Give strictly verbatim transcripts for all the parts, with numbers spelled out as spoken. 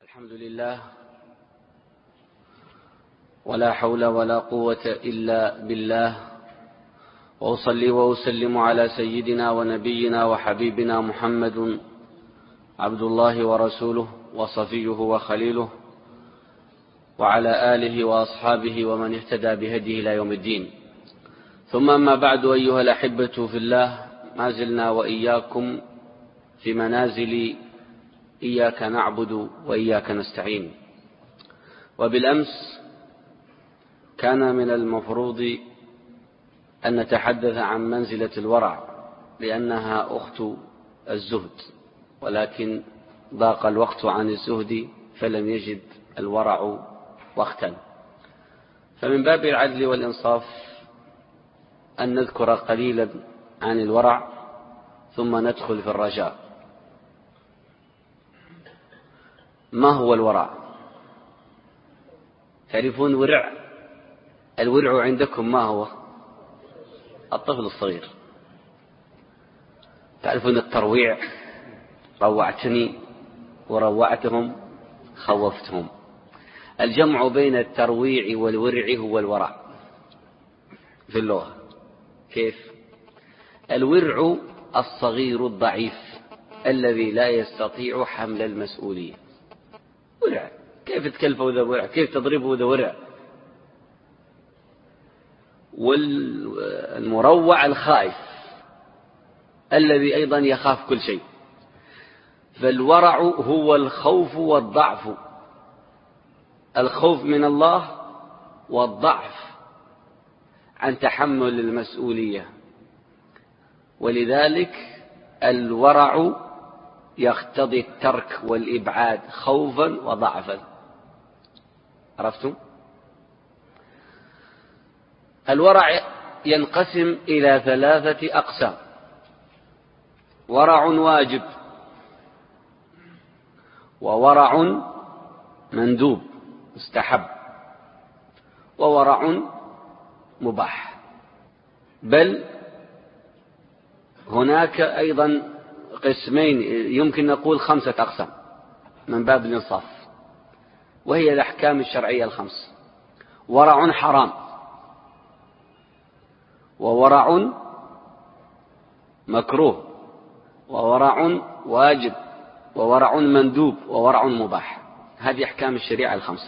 الحمد لله ولا حول ولا قوة إلا بالله، وأصلي وأسلم على سيدنا ونبينا وحبيبنا محمد عبد الله ورسوله وصفيه وخليله، وعلى آله وأصحابه ومن اهتدى بهديه إلى يوم الدين. ثم أما بعد، أيها الأحبة في الله، ما زلنا وإياكم في منازل إياك نعبد وإياك نستعين. وبالأمس كان من المفروض أن نتحدث عن منزلة الورع لأنها أخت الزهد، ولكن ضاق الوقت عن الزهد فلم يجد الورع وقتا، فمن باب العدل والإنصاف أن نذكر قليلا عن الورع ثم ندخل في الرجاء. ما هو الورع؟ تعرفون ورع؟ الورع عندكم ما هو؟ الطفل الصغير. تعرفون الترويع؟ روعتني وروعتهم خوفتهم. الجمع بين الترويع والورع هو الورع في اللغة. كيف؟ الورع الصغير الضعيف الذي لا يستطيع حمل المسؤولية. ورع، كيف تكلفه ذا ورع؟ كيف تضربه ذا ورع؟ والمروع الخائف الذي أيضا يخاف كل شيء. فالورع هو الخوف والضعف، الخوف من الله والضعف عن تحمل المسؤولية. ولذلك الورع يقتضي الترك والإبعاد خوفا وضعفا. عرفتم؟ الورع ينقسم إلى ثلاثة أقسام: ورع واجب، وورع مندوب مستحب، وورع مباح. بل هناك أيضا قسمين، يمكن نقول خمسة أقسام من باب الإنصاف، وهي الأحكام الشرعية الخمس: ورع حرام، وورع مكروه، وورع واجب، وورع مندوب، وورع مباح. هذه أحكام الشريعة الخمسة.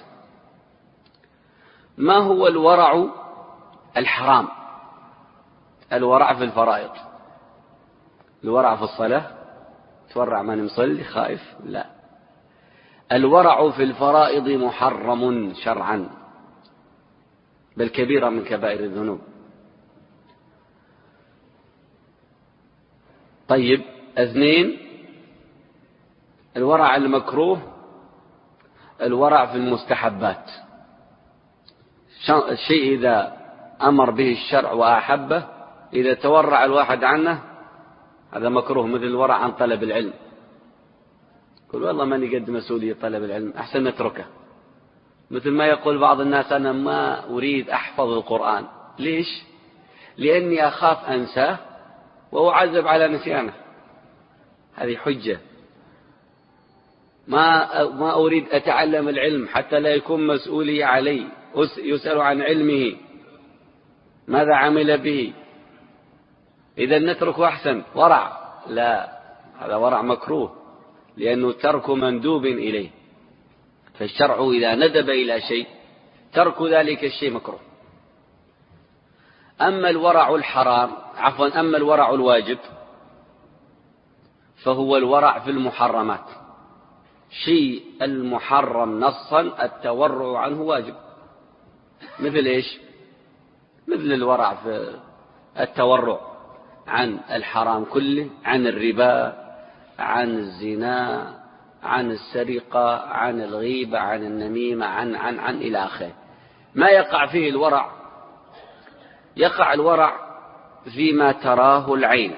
ما هو الورع الحرام؟ الورع في الفرائض. الورع في الصلاة، تورع من مصلي خائف؟ لا. الورع في الفرائض محرم شرعا، بل كبيرة من كبائر الذنوب. طيب، اثنين: الورع المكروه، الورع في المستحبات. الشيء إذا أمر به الشرع وأحبه، إذا تورع الواحد عنه هذا مكروه، مثل الورع عن طلب العلم. يقول والله ماني قد مسؤولية طلب العلم، أحسن نتركه. مثل ما يقول بعض الناس: أنا ما أريد أحفظ القرآن. ليش؟ لأني أخاف أنساه وأعذب على نسيانه. هذه حجة. ما ما أريد أتعلم العلم حتى لا يكون مسؤولية علي، يسأل عن علمه ماذا عمل به. إذا نتركه أحسن. ورع؟ لا، هذا ورع مكروه، لأنه ترك مندوب إليه. فالشرع إذا ندب إلى شيء ترك ذلك الشيء مكروه. أما الورع الحرام، عفوا أما الورع الواجب، فهو الورع في المحرمات. شيء المحرم نصا التورع عنه واجب. مثل إيش؟ مثل الورع في التورع عن الحرام كله، عن الربا، عن الزنا، عن السرقة، عن الغيبة، عن النميمة، عن عن عن إلى آخره. ما يقع فيه الورع؟ يقع الورع فيما تراه العين.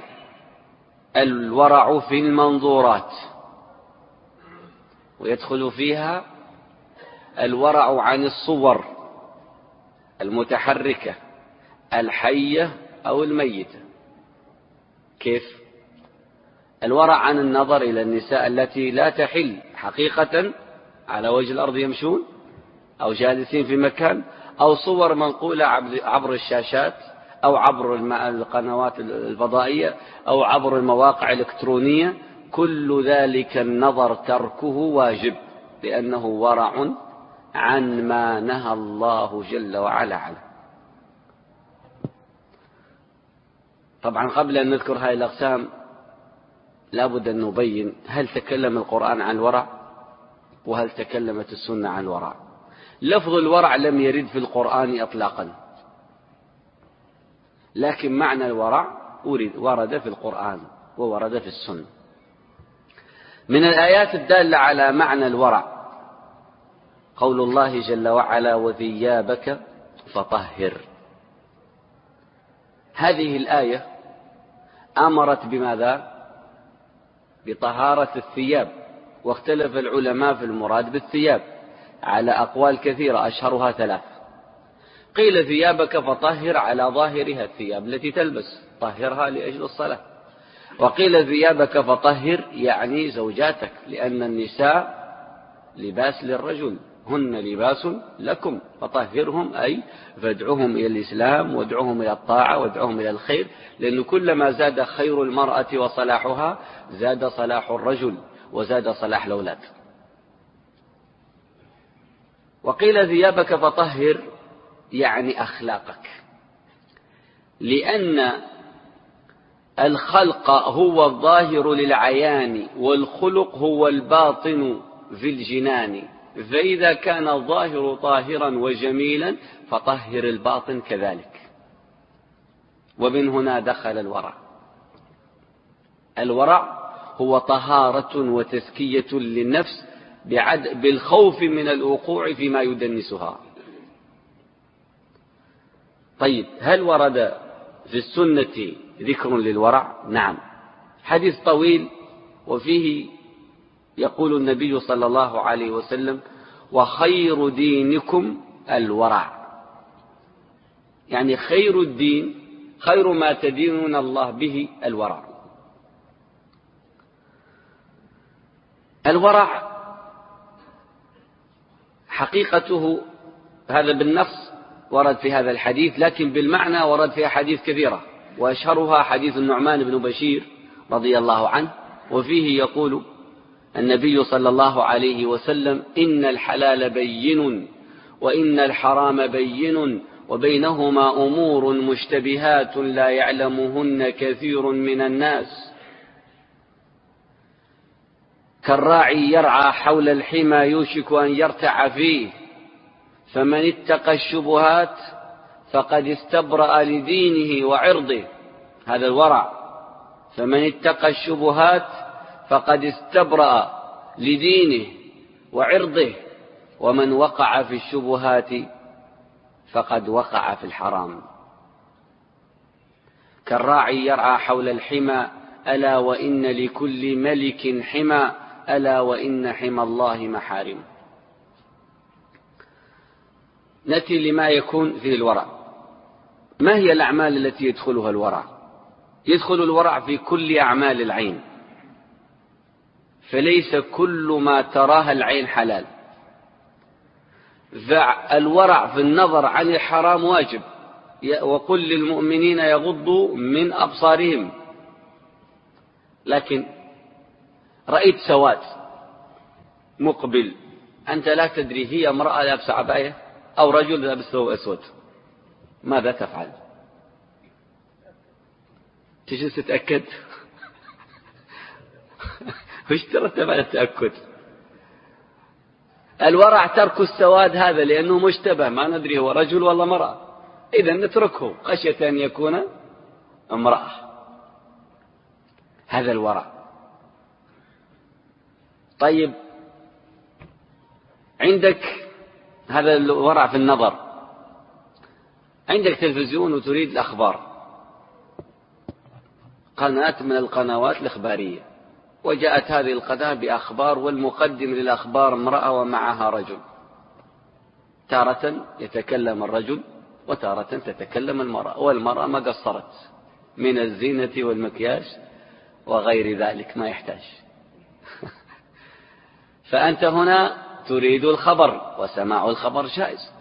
الورع في المنظورات، ويدخل فيها الورع عن الصور المتحركة الحية أو الميتة. كيف؟ الورع عن النظر إلى النساء التي لا تحل حقيقة على وجه الأرض يمشون أو جالسين في مكان، أو صور منقولة عبر الشاشات أو عبر القنوات الفضائية أو عبر المواقع الإلكترونية، كل ذلك النظر تركه واجب، لأنه ورع عن ما نهى الله جل وعلا عنه. طبعا قبل أن نذكر هذه الأقسام لابد أن نبين هل تكلم القرآن عن الورع وهل تكلمت السنة عن الورع. لفظ الورع لم يرد في القرآن إطلاقا، لكن معنى الورع ورد في القرآن وورد في السنة. من الآيات الدالة على معنى الورع قول الله جل وعلا وثيابك فطهر. هذه الآية أمرت بماذا؟ بطهارة الثياب، واختلف العلماء في المراد بالثياب على أقوال كثيرة أشهرها ثلاث. قيل ثيابك فطهر على ظاهرها الثياب التي تلبس، طهرها لأجل الصلاة. وقيل ثيابك فطهر يعني زوجاتك، لأن النساء لباس للرجل، هن لباس لكم، فطهرهم أي فادعوهم إلى الإسلام وادعوهم إلى الطاعة وادعوهم إلى الخير، لأن كلما زاد خير المرأة وصلاحها زاد صلاح الرجل وزاد صلاح الأولاد. وقيل ثيابك فطهر يعني أخلاقك، لأن الخلق هو الظاهر للعيان والخلق هو الباطن في الجنان، فإذا كان الظاهر طاهرا وجميلا فطهر الباطن كذلك. ومن هنا دخل الورع. الورع هو طهارة وتزكية للنفس بالخوف من الوقوع فيما يدنسها. طيب، هل ورد في السنة ذكر للورع؟ نعم، حديث طويل وفيه يقول النبي صلى الله عليه وسلم وخير دينكم الورع، يعني خير الدين، خير ما تدينون الله به الورع. الورع حقيقته هذا بالنص ورد في هذا الحديث، لكن بالمعنى ورد في أحاديث كثيرة، وأشهرها حديث النعمان بن بشير رضي الله عنه، وفيه يقول النبي صلى الله عليه وسلم إن الحلال بين وإن الحرام بين وبينهما أمور مشتبهات لا يعلمهن كثير من الناس، كالراعي يرعى حول الحمى يوشك أن يرتع فيه، فمن اتقى الشبهات فقد استبرأ لدينه وعرضه. هذا الورع، فمن اتقى الشبهات فقد استبرأ لدينه وعرضه، ومن وقع في الشبهات فقد وقع في الحرام. كالراعي يرعى حول الحمى ألا وإن لكل ملك حمى ألا وإن حمى الله محارم. نأتي لما يكون فيه الورع. ما هي الأعمال التي يدخلها الورع؟ يدخل الورع في كل أعمال العين، فليس كل ما تراها العين حلال. الورع في النظر عن الحرام واجب، وقل للمؤمنين يغضوا من أبصارهم. لكن رأيت سواد مقبل، أنت لا تدري هي امرأة لابسة عباية أو رجل لابس ثوب أسود، ماذا تفعل؟ تجلس تتأكد؟ وش ترتب على التأكد؟ الورع ترك السواد هذا لأنه مشتبه، ما ندري هو رجل ولا مرأة، إذن نتركه خشية أن يكون امرأة. هذا الورع. طيب، عندك هذا الورع في النظر، عندك تلفزيون وتريد الأخبار، قناة من القنوات الإخبارية، وجاءت هذه القناة بأخبار، والمقدم للأخبار امرأة ومعها رجل، تارة يتكلم الرجل وتارة تتكلم المرأة، والمرأة ما قصرت من الزينة والمكياج وغير ذلك ما يحتاج. فأنت هنا تريد الخبر وسماع الخبر جائز،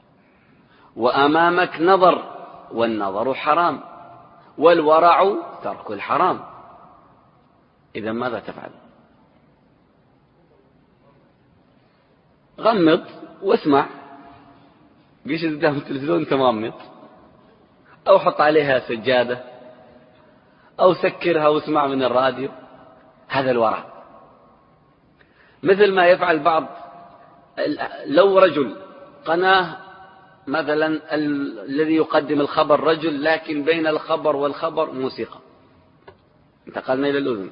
وأمامك نظر والنظر حرام، والورع ترك الحرام. إذا ماذا تفعل؟ غمض واسمع، قيش قدام التلفزيون انت مغمض، أو حط عليها سجادة، أو سكرها واسمع من الراديو. هذا الورع. مثل ما يفعل بعض، لو رجل قناه مثلا الذي يقدم الخبر رجل، لكن بين الخبر والخبر موسيقى، انتقلنا إلى الأذن.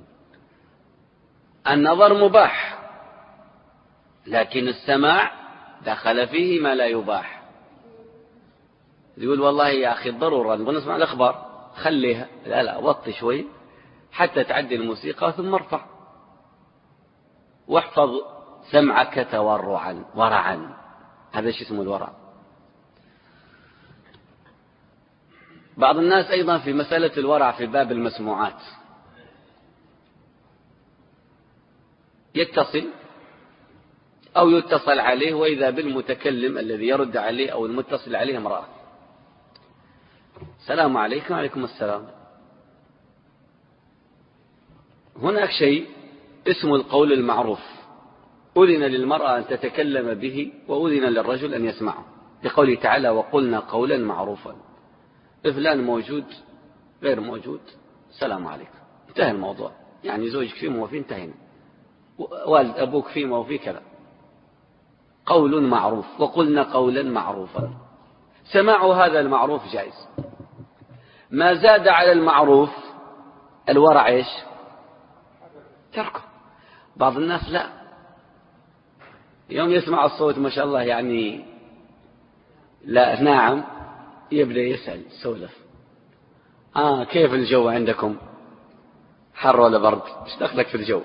النظر مباح، لكن السماع دخل فيه ما لا يباح. يقول والله يا أخي ضرورة نبغى نسمع الأخبار، خليها، لا لا وطي شوي حتى تعدي الموسيقى ثم ارفع، واحفظ سمعك تورعا ورعا. هذا شيء اسمه الورع. بعض الناس أيضا في مسألة الورع في باب المسموعات يتصل أو يتصل عليه، وإذا بالمتكلم الذي يرد عليه أو المتصل عليه امرأة، السلام عليكم. وعليكم السلام. هناك شيء اسمه القول المعروف، أذن للمرأة أن تتكلم به وأذن للرجل أن يسمعه، لقوله تعالى وقلنا قولا معروفا. فلان موجود غير موجود، السلام عليكم، انتهى الموضوع. يعني زوجك فيه موفي، انتهينا. والد أبوك فيه موفي كذا. قول معروف، وقلنا قولا معروفا. سماع هذا المعروف جائز. ما زاد على المعروف الورع ايش؟ تركه. بعض الناس لا، يوم يسمع الصوت ما شاء الله يعني لا نعم، يبدأ يسأل سولف، آه كيف الجو عندكم؟ حر ولا برد؟ ايش دخلك في الجو؟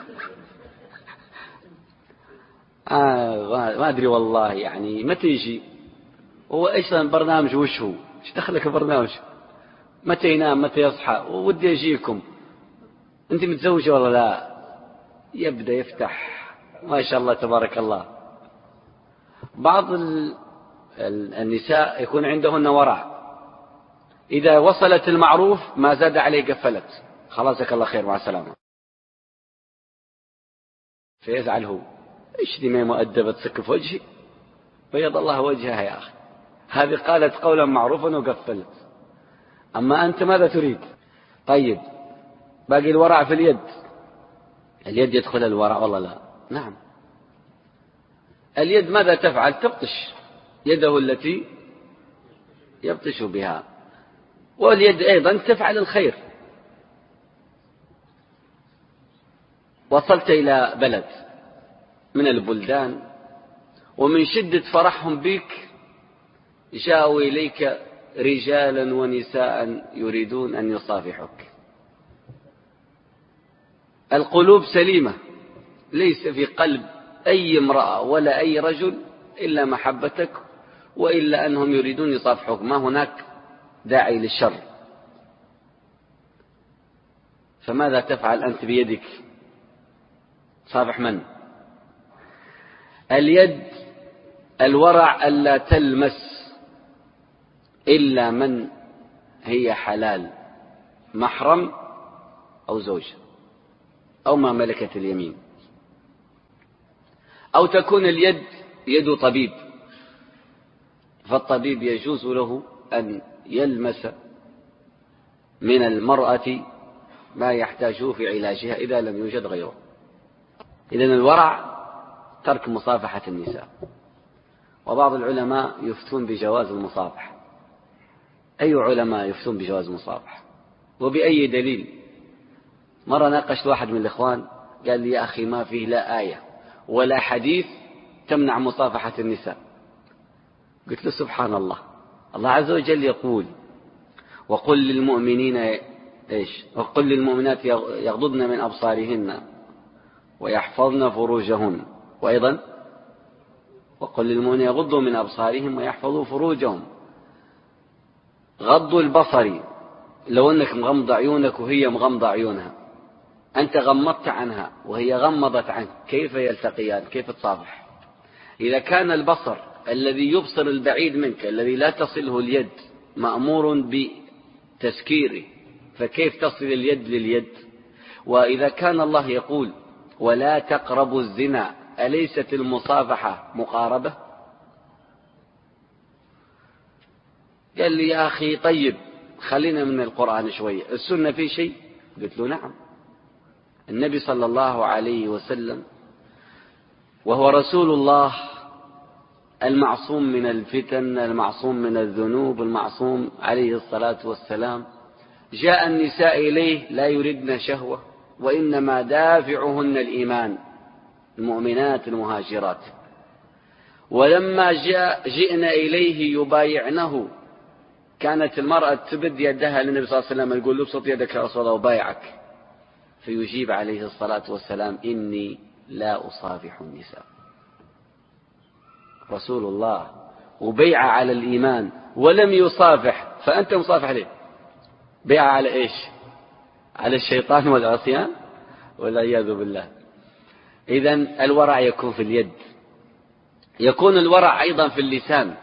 آه ما أدري والله، يعني متى يجي؟ هو إيش البرنامج وش هو؟ ايش دخلك البرنامج؟ متى ينام متى يصحى؟ ودي أجيكم، أنت متزوجة ولا لا؟ يبدأ يفتح ما شاء الله تبارك الله. بعض النساء يكون عندهن ورع، إذا وصلت المعروف ما زاد عليه قفلت، خلاص جزاك الله خير مع السلامة. فيزعل هو، ايش دي ما مؤدبة تسكف وجهي؟ بيض الله وجهها يا أخي، هذه قالت قولا معروفا وقفلت. أما أنت ماذا تريد؟ طيب باقي الورع في اليد. اليد يدخل الورع والله لا؟ نعم. اليد ماذا تفعل؟ تبطش يده التي يبطش بها، واليد أيضا تفعل الخير. وصلت إلى بلد من البلدان ومن شدة فرحهم بك جاءوا إليك رجالا ونساء يريدون أن يصافحك. القلوب سليمة، ليس في قلب أي امرأة ولا أي رجل إلا محبتك، وإلا أنهم يريدون يصافحك، ما هناك داعي للشر. فماذا تفعل أنت بيدك؟ صافح من؟ اليد الورع ألا تلمس إلا من هي حلال، محرم أو زوج أو ما ملكت اليمين، أو تكون اليد يد طبيب، فالطبيب يجوز له أن يلمس من المرأة ما يحتاجه في علاجها إذا لم يوجد غيره. إذن الورع ترك مصافحة النساء. وبعض العلماء يفتون بجواز المصافحة. أي علماء يفتون بجواز المصافحة؟ وبأي دليل؟ مرة ناقشت واحد من الإخوان قال لي يا أخي ما فيه لا آية ولا حديث تمنع مصافحة النساء. قلت له سبحان الله، الله عز وجل يقول وقل للمؤمنين إيش؟ وقل للمؤمنات يغضضن من أبصارهن ويحفظن فروجهن، وأيضا وقل للمؤمنين يغضوا من أبصارهم ويحفظوا فروجهم. غض البصر لو أنك مغمض عيونك وهي مغمضة عيونها، أنت غمضت عنها وهي غمضت عنك، كيف يلتقيان؟ كيف تصافح؟ إذا كان البصر الذي يبصر البعيد منك الذي لا تصله اليد مأمور بتسكيره، فكيف تصل اليد لليد؟ وإذا كان الله يقول ولا تقربوا الزنا، أليست المصافحة مقاربة؟ قال لي يا أخي طيب خلينا من القرآن شوية، السنة في شيء؟ قلت له نعم. النبي صلى الله عليه وسلم وهو رسول الله المعصوم من الفتن، المعصوم من الذنوب، المعصوم عليه الصلاة والسلام، جاء النساء إليه لا يردن شهوة، وإنما دافعهن الإيمان، المؤمنات المهاجرات. ولما جاء جئنا إليه يبايعنه، كانت المرأة تبد يدها للنبي صلى الله عليه وسلم يقول ابسط يدك يا رسول الله وبايعك، فيجيب عليه الصلاة والسلام إني لا أصافح النساء. رسول الله وبيع على الإيمان ولم يصافح، فأنت مصافح ليه؟ بيع على إيش؟ على الشيطان والعصيان والعياذ بالله. إذن الورع يكون في اليد، يكون الورع أيضا في اللسان.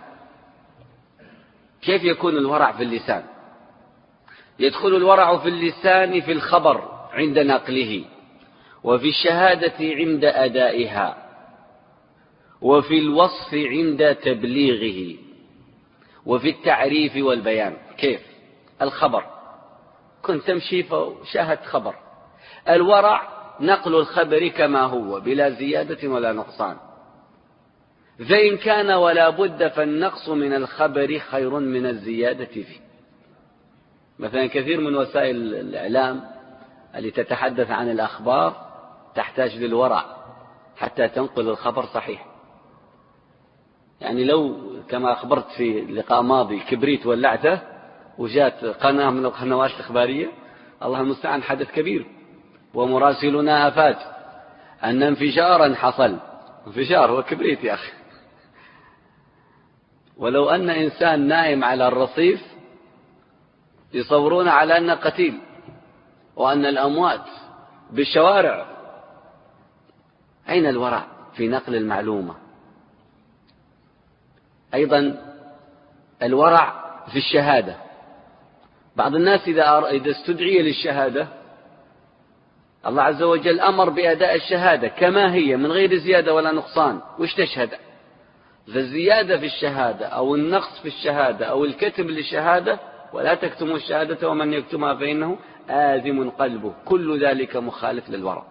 كيف يكون الورع في اللسان؟ يدخل الورع في اللسان في الخبر عند نقله، وفي الشهادة عند أدائها، وفي الوصف عند تبليغه، وفي التعريف والبيان. كيف؟ الخبر كنت تمشي فشاهدت خبر. الورع نقل الخبر كما هو بلا زيادة ولا نقصان، فإن كان ولا بد فالنقص من الخبر خير من الزيادة فيه. مثلا كثير من وسائل الإعلام التي تتحدث عن الأخبار تحتاج للورع حتى تنقل الخبر صحيح. يعني لو كما أخبرت في لقاء ماضي كبريت ولعته وجاءت قناة من القنوات الإخبارية، الله المستعان حدث كبير ومراسلنا أفاد أن انفجارا حصل. انفجار هو كبريت يا أخي. ولو أن إنسان نائم على الرصيف يصورون على أنه قتيل، وأن الأموات بالشوارع. أين الورع في نقل المعلومة؟ أيضا الورع في الشهادة. بعض الناس إذا استدعي للشهادة الله عز وجل أمر بأداء الشهادة كما هي من غير زيادة ولا نقصان، وش تشهد؟ فالزيادة في الشهادة أو النقص في الشهادة أو الكتم للشهادة، ولا تكتموا الشهادة ومن يكتمها فإنه آثم قلبه، كل ذلك مخالف للورع.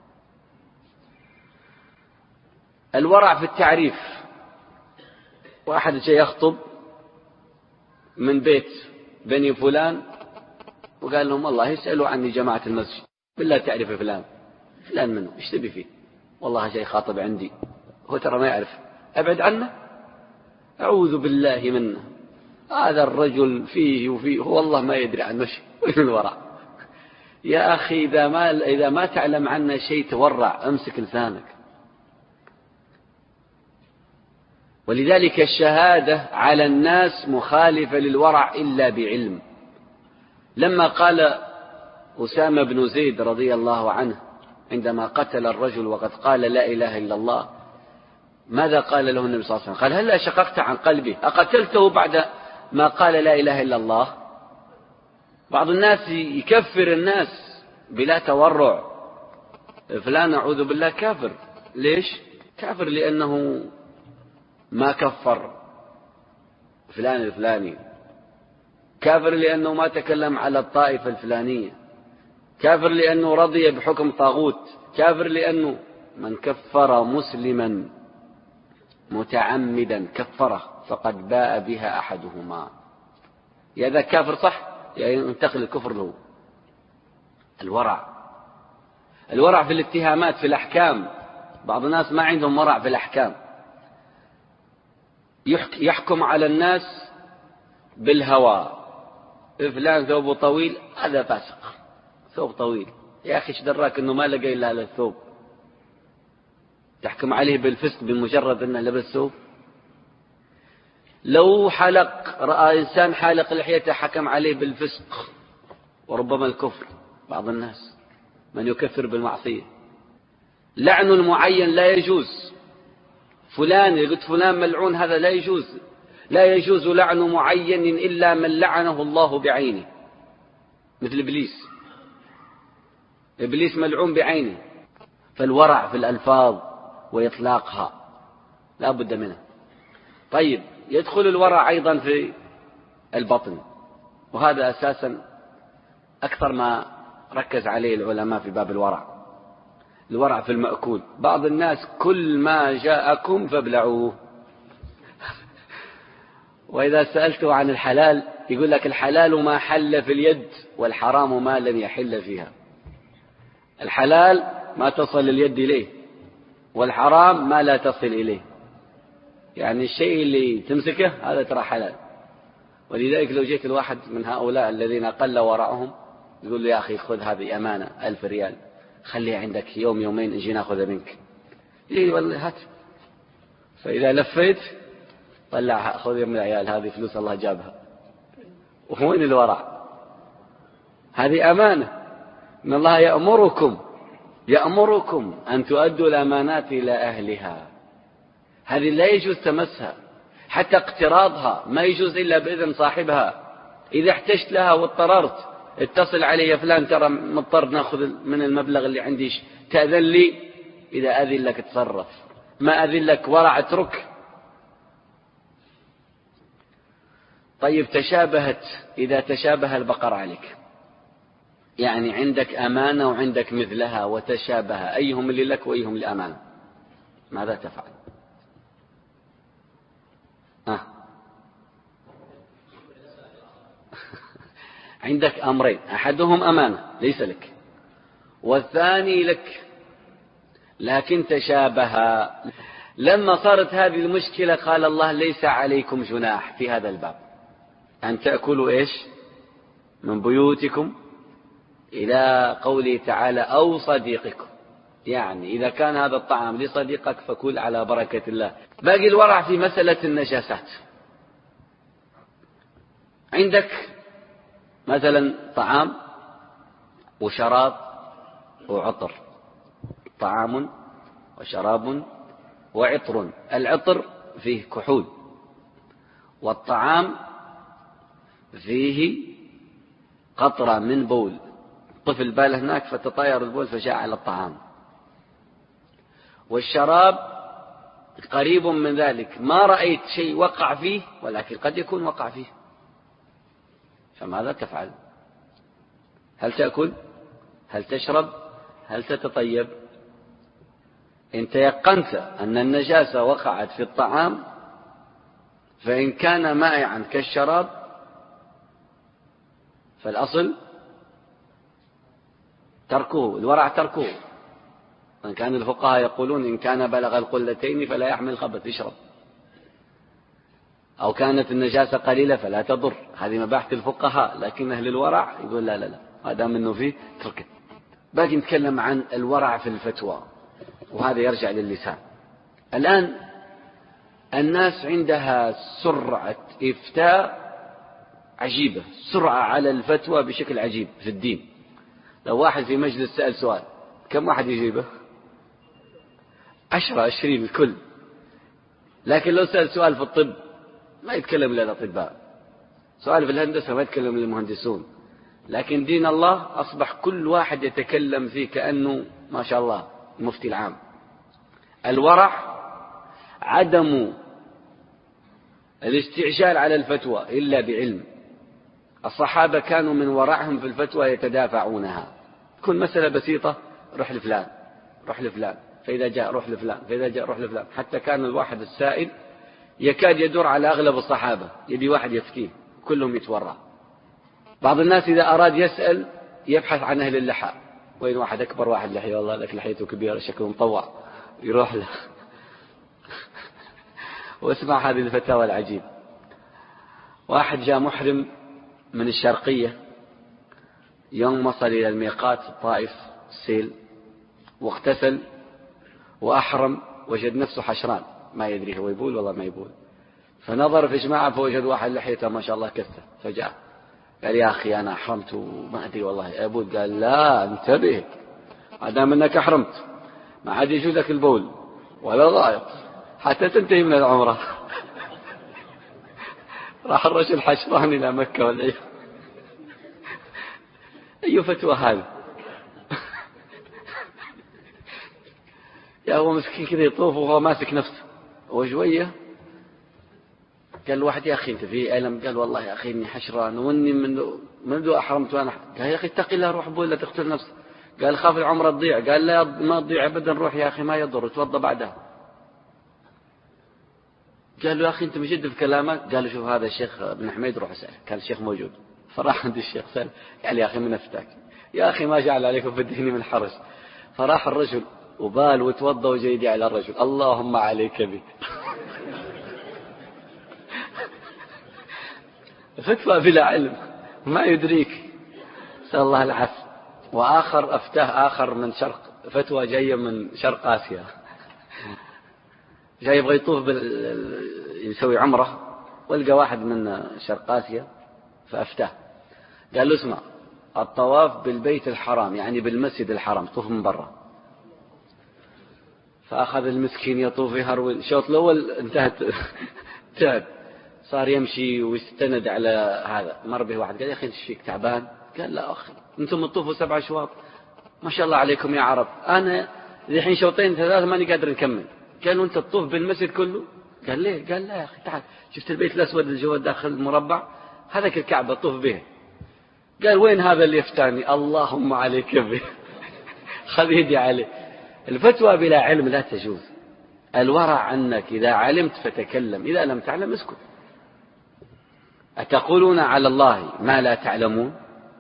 الورع في التعريف. واحد جاء يخطب من بيت بني فلان وقال لهم والله يسألوا عني جماعة المسجد، بالله تعرف فلان؟ فلان منه؟ ايش تبي فيه؟ والله جاي خاطب عندي، هو ترى ما يعرف، أبعد عنه، أعوذ بالله منه، هذا الرجل فيه وفيه والله ما يدري عنه شيء. وش الورع؟ يا أخي إذا ما, إذا ما تعلم عنه شيء تورع، أمسك لسانك. ولذلك الشهادة على الناس مخالفة للورع إلا بعلم. لما قال أسامة بن زيد رضي الله عنه عندما قتل الرجل وقد قال لا إله إلا الله، ماذا قال له النبي صلى الله عليه وسلم؟ قال هلا شققت عن قلبه، أقتلته بعد ما قال لا إله إلا الله؟ بعض الناس يكفر الناس بلا تورع، فلان أعوذ بالله كافر. ليش كافر؟ لأنه ما كفر فلان الفلاني، كافر لأنه ما تكلم على الطائفة الفلانية، كافر لأنه رضي بحكم طاغوت، كافر لأنه من كفر مسلما متعمدا كفره فقد باء بها أحدهما. يا ذا كافر صح يعني ينتقل الكفر له. الورع، الورع في الاتهامات في الأحكام. بعض الناس ما عندهم ورع في الأحكام، يحكم على الناس بالهوى. فلان ثوبه طويل، هذا فاسق، ثوب طويل. يا أخي ايش دراك أنه ما لقى إلا هذا الثوب؟ تحكم عليه بالفسق بمجرد أنه لبس ثوب؟ لو حلق، رأى إنسان حالق لحيته حكم عليه بالفسق وربما الكفر. بعض الناس من يكفر بالمعصية. لعن المعين لا يجوز. فلان قلت فلان ملعون، هذا لا يجوز. لا يجوز لعن معين إلا من لعنه الله بعينه، مثل إبليس. إبليس ملعون بعينه. فالورع في الألفاظ وإطلاقها لا بد منه. طيب، يدخل الورع أيضا في البطن، وهذا أساسا أكثر ما ركز عليه العلماء في باب الورع. الورع في المأكول. بعض الناس كل ما جاءكم فابلعوه، وإذا سألته عن الحلال يقول لك الحلال ما حل في اليد والحرام ما لم يحل فيها. الحلال ما تصل اليد إليه، والحرام ما لا تصل إليه. يعني الشيء اللي تمسكه هذا ترى حلال. ولذلك لو جيت الواحد من هؤلاء الذين قل ورعهم يقول له يا أخي خذ هذه أمانة ألف ريال، خليها عندك يوم يومين نجي ناخذها منك. يقول والله هات. فإذا لفيت طلع خذ يا ابن العيال هذه فلوس الله جابها. وين الورع؟ هذه أمانة. إن الله يأمركم يأمركم أن تؤدوا الأمانات إلى أهلها. هذه لا يجوز تمسها، حتى اقتراضها ما يجوز إلا بإذن صاحبها. إذا احتجت لها واضطررت اتصل علي يا فلان ترى مضطر ناخذ من المبلغ اللي عندي، تأذن لي؟ إذا أذن لك تصرف، ما أذن لك ورع اترك. طيب، تشابهت. إذا تشابه البقر عليك، يعني عندك أمانة وعندك مثلها وتشابه، أيهم اللي لك وأيهم الأمانة، ماذا تفعل؟ آه. عندك أمرين، أحدهم أمانة ليس لك، والثاني لك لكن تشابه. لما صارت هذه المشكلة قال الله ليس عليكم جناح في هذا الباب أن تأكلوا إيش من بيوتكم، إلى قوله تعالى أو صديقكم. يعني إذا كان هذا الطعام لصديقك فكل على بركة الله. باقي الورع في مسألة النجاسات. عندك مثلا طعام وشراب وعطر، طعام وشراب وعطر. العطر فيه كحول، والطعام فيه قطرة من بول، طفل بال هناك فتطاير البول فجاء على الطعام. والشراب قريب من ذلك، ما رأيت شيء وقع فيه ولكن قد يكون وقع فيه، فماذا تفعل؟ هل تأكل؟ هل تشرب؟ هل تتطيب؟ إن تيقنت أن النجاسة وقعت في الطعام، فإن كان مائعا كالشراب فالأصل تركه، الورع تركه. وإن كان الفقهاء يقولون إن كان بلغ القلتين فلا يحمل خبث يشرب، أو كانت النجاسة قليلة فلا تضر. هذه مباحث الفقهاء، لكن أهل الورع يقول لا لا لا، ما دام إنه فيه تركه. باقي نتكلم عن الورع في الفتوى، وهذا يرجع للسان. الآن الناس عندها سرعة إفتاء عجيبة، سرعة على الفتوى بشكل عجيب في الدين. لو واحد في مجلس سأل سؤال كم واحد يجيبه؟ عشرة عشرين الكل. لكن لو سأل سؤال في الطب ما يتكلم إلا الأطباء، سؤال في الهندسة ما يتكلم إلا المهندسون. لكن دين الله أصبح كل واحد يتكلم فيه كأنه ما شاء الله المفتي العام. الورع عدم الاستعجال على الفتوى إلا بعلم. الصحابة كانوا من ورعهم في الفتوى يتدافعونها. تكون مسألة بسيطة روح لفلان روح لفلان، فإذا جاء روح لفلان، فإذا جاء روح لفلان. حتى كان الواحد السائل يكاد يدور على أغلب الصحابة، يبي واحد يفتيه، كلهم يتورع. بعض الناس إذا أراد يسأل يبحث عن أهل اللحى، وين واحد أكبر واحد لحية، والله لك لحيته كبيرة شكله مطوع، يروح له. واسمع هذه الفتاوى العجيب. واحد جاء محرم من الشرقية، يوم وصل إلى الميقات الطائف السيل، واغتسل وأحرم، وجد نفسه حشران ما يدري هو يبول والله ما يبول. فنظر في جماعة فوجد واحد لحيته ما شاء الله كثة، فجاء قال يا أخي أنا أحرمت وما أدري والله أبول. قال لا انتبه، دام أنك أحرمت ما عاد يجوزك البول ولا ضائط حتى تنتهي من العمرة. راح الرجل حشران إلى مكة والعياذ. أي فتوى هذه؟ يا هو مسكين كذا يطوف وهو ماسك نفسه وشوية قال الواحد يا أخي أنت في ألم؟ قال والله يا أخي إني حشران وإني منذ منذ أحرمت وأنا. قال يا أخي اتق الله روح بول لا تقتل نفسك. قال خاف العمرة تضيع. قال لا ما تضيع أبدا روح يا أخي ما يضر توضى بعدها. قال له يا أخي أنت مجد في كلامك؟ قال له شوف هذا الشيخ ابن حميد روح اسأله. كان الشيخ موجود فراح عند الشيخ سأل قال يا أخي من أفتاك يا أخي ما جعل عليكم في الدين من حرج. فراح الرجل وبال وتوضى وجيدي على الرجل اللهم عليك بي. فتوى بلا علم ما يدريك. نسأل الله العافية. وآخر أفتاه آخر من شرق فتوى جاية من شرق آسيا جاي يبغى يطوف بال... يسوي عمرة والقى واحد من شرق آسيا فأفتاه قال له اسمع الطواف بالبيت الحرام يعني بالمسجد الحرام طوف من برا. فأخذ المسكين يطوف يهرول. الشوط الأول انتهت تعب صار يمشي ويستند على هذا. مر به واحد قال يا أخي ايش فيك تعبان؟ قال لا أخي أنتم تطوفوا سبع شواط ما شاء الله عليكم يا عرب أنا الحين شوطين ثلاثة ماني قادر نكمل. قالوا أنت تطوف بالمسجد كله؟ قال ليه؟ قال لا يا أخي تعال شفت البيت الأسود اللي جوا داخل المربع هذاك الكعبة طوف به. قال وين هذا اللي يفتاني؟ اللهم عليك به. خذ يدي عليه. الفتوى بلا علم لا تجوز. الورع عنك إذا علمت فتكلم إذا لم تعلم اسكت. أتقولون على الله ما لا تعلمون؟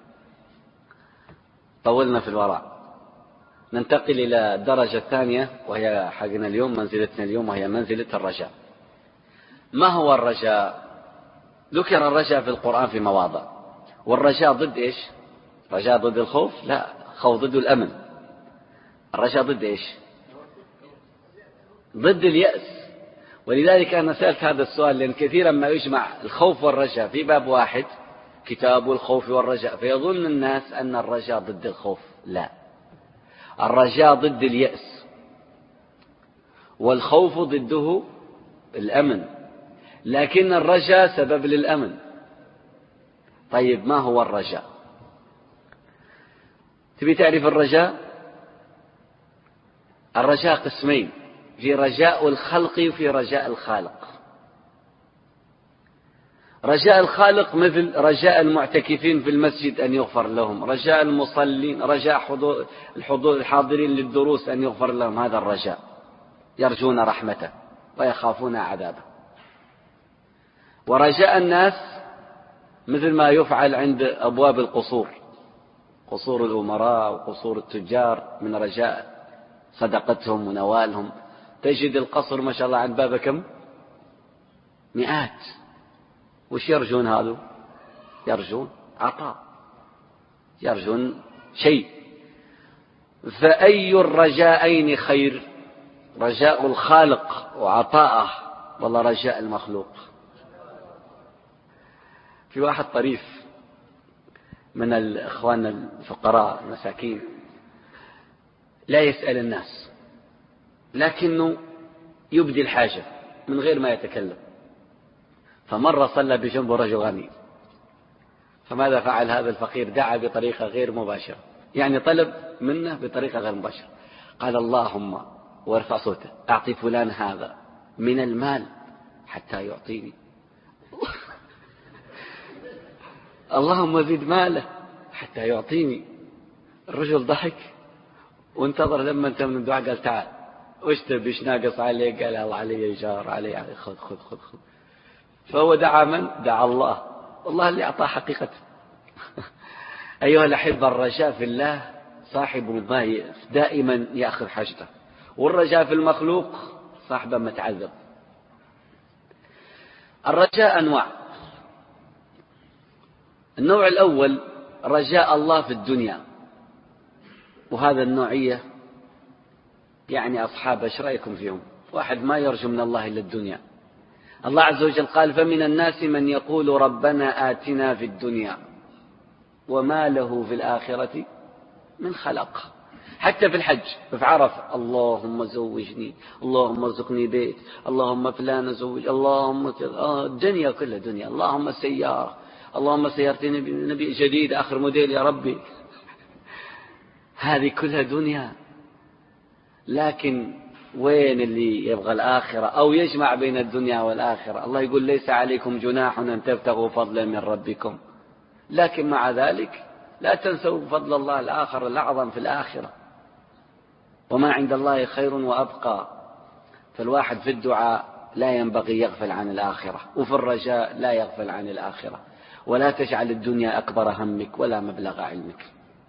طولنا في الورع. ننتقل إلى الدرجة الثانية وهي حقنا اليوم منزلتنا اليوم وهي منزلة الرجاء. ما هو الرجاء؟ ذكر الرجاء في القرآن في مواضع. والرجاء ضد إيش؟ رجاء ضد الخوف؟ لا خوف ضد الأمن. الرجاء ضد إيش؟ ضد اليأس. ولذلك أنا سألت هذا السؤال لأن كثيرا ما يجمع الخوف والرجاء في باب واحد كتاب الخوف والرجاء فيظن الناس أن الرجاء ضد الخوف. لا الرجاء ضد اليأس والخوف ضده الأمن لكن الرجاء سبب للأمن. طيب ما هو الرجاء؟ تبي تعرف الرجاء؟ الرجاء قسمين في رجاء الخلق وفي رجاء الخالق. رجاء الخالق مثل رجاء المعتكفين في المسجد أن يغفر لهم رجاء المصلين رجاء حضور الحضور الحاضرين للدروس أن يغفر لهم. هذا الرجاء يرجون رحمته ويخافون عذابه. ورجاء الناس مثل ما يفعل عند أبواب القصور قصور الأمراء وقصور التجار من رجاء صدقتهم ونوالهم. تجد القصر ما شاء الله عند بابه كم مئات. وش يرجون هذا؟ يرجون عطاء يرجون شيء. فأي الرجاءين خير؟ رجاء الخالق وعطاءه ولا رجاء المخلوق؟ في واحد طريف من الإخوان الفقراء المساكين لا يسأل الناس لكنه يبدي الحاجة من غير ما يتكلم. فمرة صلى بجنبه رجل غني فماذا فعل هذا الفقير؟ دعا بطريقة غير مباشرة يعني طلب منه بطريقة غير مباشرة. قال اللهم وارفع صوته أعطي فلان هذا من المال حتى يعطيني. اللهم زد ماله حتى يعطيني. الرجل ضحك وانتظر لما انتهى من الدعاء قال تعال وش تبي ايش ناقص عليك؟ قال الله علي ايجار علي علي خذ خذ خذ خذ. فهو دعا من؟ دعا الله والله اللي أعطاه حقيقته. أيها الأحبة الرجاء في الله صاحب ما دائما يأخذ حاجته والرجاء في المخلوق صاحبه متعذب. الرجاء أنواع. النوع الأول رجاء الله في الدنيا وهذا النوعية يعني أصحاب ايش رأيكم فيهم؟ واحد ما يرجو من الله إلا الدنيا. الله عز وجل قال فمن الناس من يقول ربنا آتنا في الدنيا وما له في الآخرة من خلق. حتى في الحج في عرفة اللهم زوجني، اللهم ارزقني بيت، اللهم فلان زوج، اللهم آه الدنيا كلها دنيا، اللهم سيارة، اللهم سيارتي نبي جديد آخر موديل يا ربي. هذه كلها دنيا. لكن وين اللي يبغى الآخرة أو يجمع بين الدنيا والآخرة؟ الله يقول ليس عليكم جناح أن تبتغوا فضلا من ربكم، لكن مع ذلك لا تنسوا فضل الله الآخر الأعظم في الآخرة. وما عند الله خير وأبقى. فالواحد في الدعاء لا ينبغي يغفل عن الآخرة، وفي الرجاء لا يغفل عن الآخرة. ولا تجعل الدنيا أكبر همك ولا مبلغ علمك.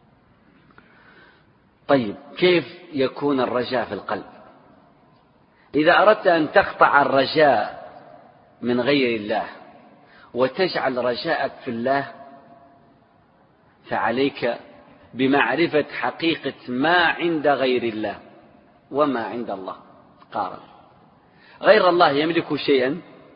طيب كيف يكون الرجاء في القلب؟ إذا أردت أن تقطع الرجاء من غير الله وتجعل رجاءك في الله، فعليك بمعرفة حقيقة ما عند غير الله وما عند الله. قارن. غير الله يملك شيئا.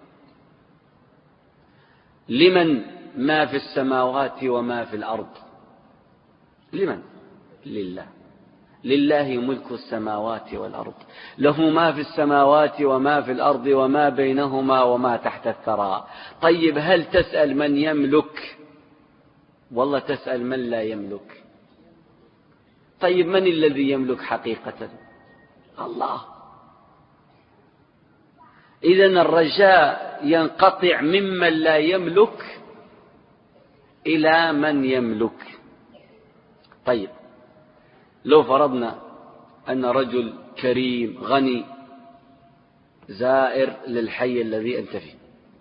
لمن ما في السماوات وما في الأرض؟ لمن؟ لله. لله ملك السماوات والأرض، له ما في السماوات وما في الأرض وما بينهما وما تحت الثرى. طيب هل تسأل من يملك؟ والله تسأل من لا يملك. طيب من الذي يملك حقيقة؟ الله. إذن الرجاء ينقطع ممن لا يملك إلى من يملك. طيب لو فرضنا أن رجل كريم غني زائر للحي الذي أنت فيه،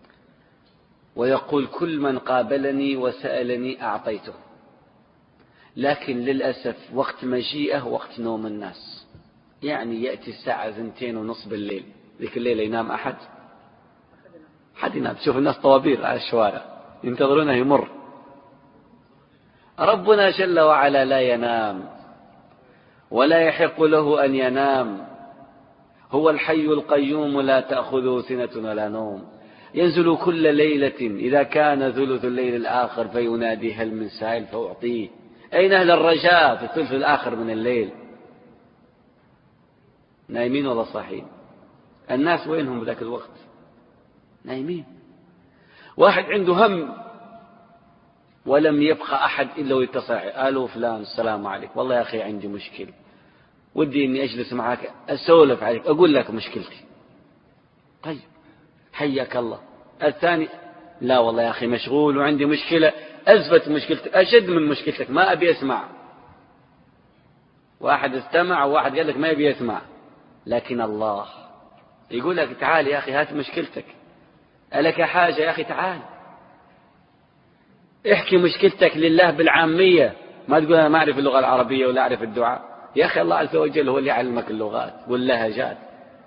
ويقول كل من قابلني وسألني أعطيته، لكن للأسف وقت مجيئه وقت نوم الناس، يعني يأتي الساعة اثنتين ونصف بالليل، ذيك الليلة ينام أحد؟ حد ينام. تشوف الناس طوابير على الشوارع ينتظرونه يمر. ربنا جل وعلا لا ينام ولا يحق له أن ينام. هو الحي القيوم لا تأخذه سنة ولا نوم، ينزل كل ليلة إذا كان ثلث الليل الآخر فينادي هل من سائل فأعطيه. أين أهل الرجاء في الثلث الآخر من الليل؟ نايمين ولا صاحين؟ الناس وينهم بذاك الوقت؟ نايمين. واحد عنده هم ولم يبقى أحد إلا ويتصل، قالوا فلان السلام عليكم، والله يا أخي عندي مشكلة ودي إني أجلس معك أسولف عليك أقول لك مشكلتي. طيب حياك الله. الثاني لا والله يا أخي مشغول وعندي مشكلة أثبت مشكلتك أشد من مشكلتك ما أبي أسمع. واحد استمع وواحد قال لك ما أبي أسمع. لكن الله يقول لك تعال يا أخي هات مشكلتك، ألك حاجة يا أخي تعال احكي مشكلتك لله بالعامية، ما تقول أنا ما أعرف اللغة العربية ولا أعرف الدعاء. يا أخي الله عز وجل هو اللي يعلمك اللغات واللهجات.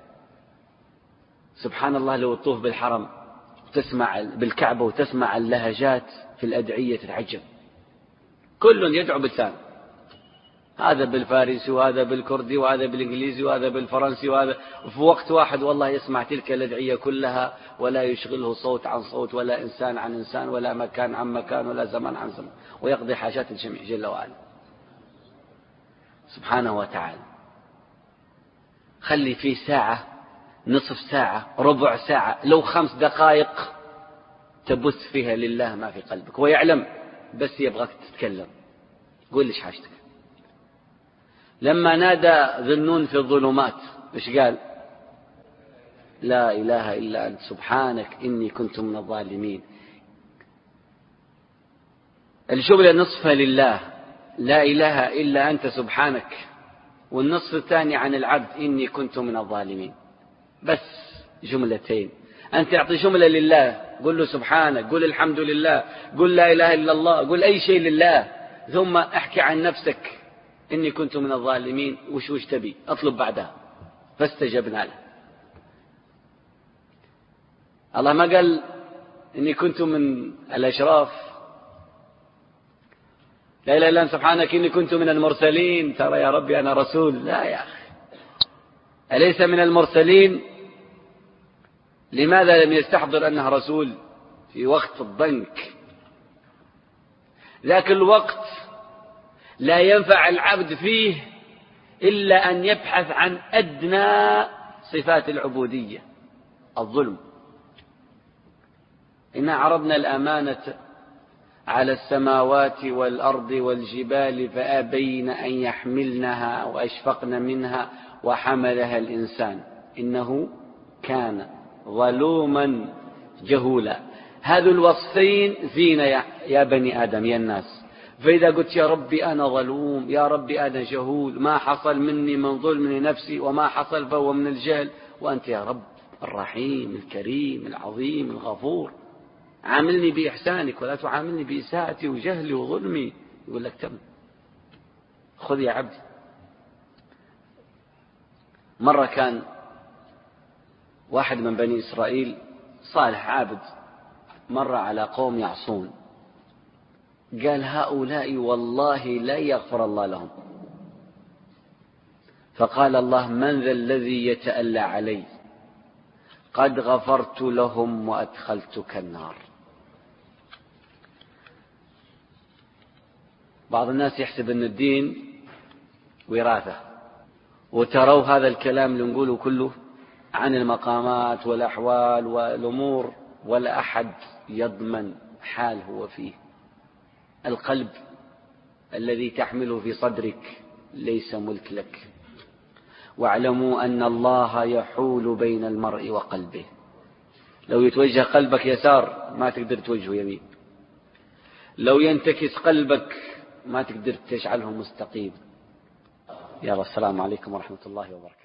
سبحان الله لو تطوف بالحرم وتسمع بالكعبة وتسمع اللهجات في الأدعية العجب، كل يدعو بلسان، هذا بالفارسي وهذا بالكردي وهذا بالإنجليزي وهذا بالفرنسي وهذا في وقت واحد، والله يسمع تلك الأدعية كلها ولا يشغله صوت عن صوت ولا إنسان عن إنسان ولا مكان عن مكان ولا زمان عن زمان، ويقضي حاجات الجميع جل وعلا سبحانه وتعالى. خلي في ساعة، نصف ساعة، ربع ساعة، لو خمس دقائق تبث فيها لله ما في قلبك، ويعلم بس يبغاك تتكلم. قول ليش حاجتك. لما نادى ذو النون في الظلمات إيش قال؟ لا إله إلا أنت سبحانك إني كنت من الظالمين. الجملة نصفها لله لا إله إلا أنت سبحانك، والنصف الثاني عن العبد إني كنت من الظالمين. بس جملتين. أنت أعطي جملة لله، قل له سبحانك، قل الحمد لله، قل لا إله إلا الله، قل أي شيء لله، ثم احكي عن نفسك إني كنت من الظالمين. وش وش تبي؟ أطلب بعدها. فاستجبنا له. الله ما قال إني كنت من الأشراف، لا إله إلا أنت سبحانك إني كنت من المرسلين، ترى يا ربي أنا رسول. لا يا أخي، أليس من المرسلين؟ لماذا لم يستحضر أنها رسول في وقت الضنك؟ ذاك الوقت لا ينفع العبد فيه إلا أن يبحث عن أدنى صفات العبودية، الظلم. إنا عرضنا الأمانة على السماوات والأرض والجبال فأبين أن يحملنها وأشفقن منها وحملها الإنسان إنه كان ظلوما جهولا. هذا الوصفين زينة يا بني آدم يا الناس. فإذا قلت يا ربي أنا ظلوم، يا ربي أنا جهول، ما حصل مني من ظلم لنفسي وما حصل فهو من الجهل، وأنت يا رب الرحيم الكريم العظيم الغفور، عاملني بإحسانك ولا تعاملني بإساءتي وجهلي وظلمي. يقول لك تم، خذ يا عبدي. مرة كان واحد من بني إسرائيل صالح عابد مر على قوم يعصون، قال هؤلاء والله لا يغفر الله لهم. فقال الله من ذا الذي يتألى علي؟ قد غفرت لهم وأدخلتك النار. بعض الناس يحسب أن الدين وراثة، وتروا هذا الكلام اللي نقوله كله عن المقامات والأحوال والأمور، ولا أحد يضمن حال هو فيه. القلب الذي تحمله في صدرك ليس ملك لك. واعلموا أن الله يحول بين المرء وقلبه. لو يتوجه قلبك يسار ما تقدر توجهه يمين، لو ينتكس قلبك ما تقدر تجعله مستقيم. يلا السلام عليكم ورحمة الله وبركاته.